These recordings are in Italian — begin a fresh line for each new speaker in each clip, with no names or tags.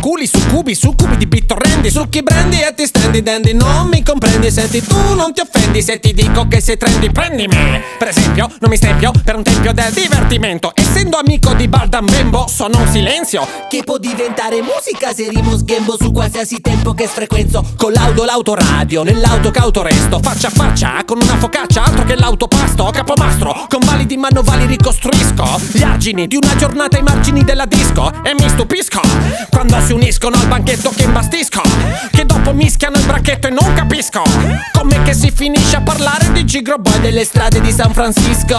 culi, succubi, succubi di bittorrendi, succhi brandy e ti stendi dandy. Non mi comprendi, senti, tu non ti offendi se ti dico che sei trendy. Prendimi, per esempio, non mi stempio per un tempio del divertimento. Essendo amico di Baldan Bembo, sono un silenzio
che può diventare musica se rimo sghembo su qualsiasi tempo che sfrequenzo.
con l'autoradio, nell'auto cauto resto, faccia a faccia con una focaccia, altro che l'autopasto. Capomastro, con validi manovali ricostruisco gli argini di una giornata ai margini della disco. E mi stupisco quando si uniscono al banchetto che imbastisco, che dopo mischiano il bracchetto e non capisco com'è che si finisce a parlare di Gigro Boy
delle strade di San Francisco.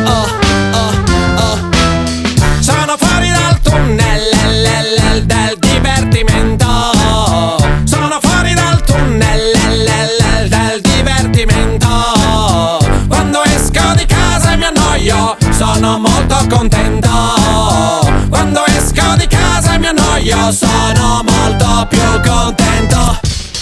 Sono fuori dal tunnel del divertimento. Sono fuori dal tunnel del divertimento. Quando esco di casa e mi annoio, sono molto contento. Quando esco di casa e mi annoio, sono molto più contento.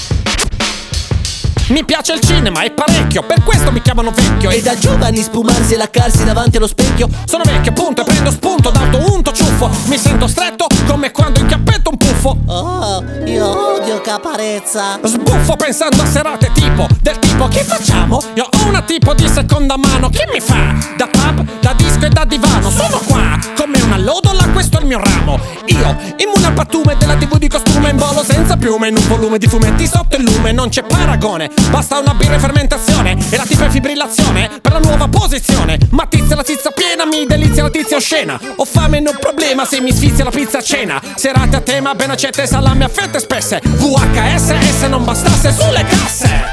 Mi piace il cinema e parecchio, per questo mi chiamano vecchio.
E da giovani spumarsi e laccarsi davanti allo specchio.
Sono vecchio appunto e prendo spunto d'autounto ciuffo. Mi sento stretto come quando inchiappetto un puffo.
Oh, io odio Caparezza.
Sbuffo pensando a serate tipo, del tipo che facciamo? Io ho una tipo di seconda mano, chi mi fa? Da pub, da disco e da divano. Sono qua, come una lodola, questo è il mio ramo. Io, immune al pattume della TV di costume, in volo senza piume, in un volume di fumetti sotto il lume. Non c'è paragone, basta una birra in fermentazione e la tipa in fibrillazione per la nuova posizione. Ma tizia la tizia piena, mi delizia la tizia oscena. Ho fame, non problema se mi sfizia la pizza a cena. Serate a tema, ben accette, salame a fette spesse. VHS, se non bastasse sulle casse.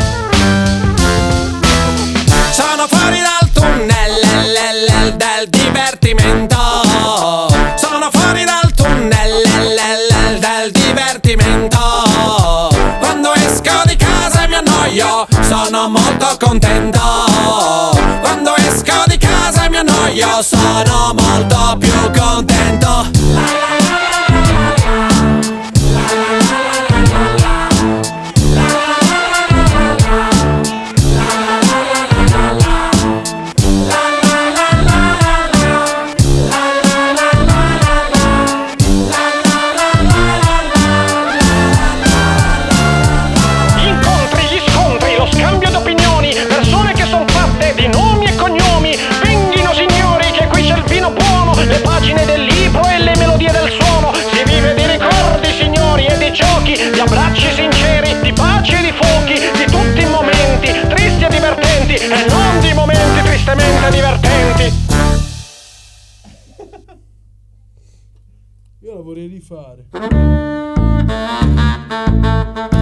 Sono fuori dal tunnel del divertimento. Sono fuori dal tunnel del divertimento. Quando esco di casa e mi annoio, sono molto contento. Quando esco di casa e mi annoio, sono molto più contento.
Le pagine del libro e le melodie del suono. Si vive di ricordi, signori, e di giochi, di abbracci sinceri, di pace e di fuochi, di tutti i momenti tristi e divertenti, e non di momenti tristemente divertenti.
Io la vorrei rifare.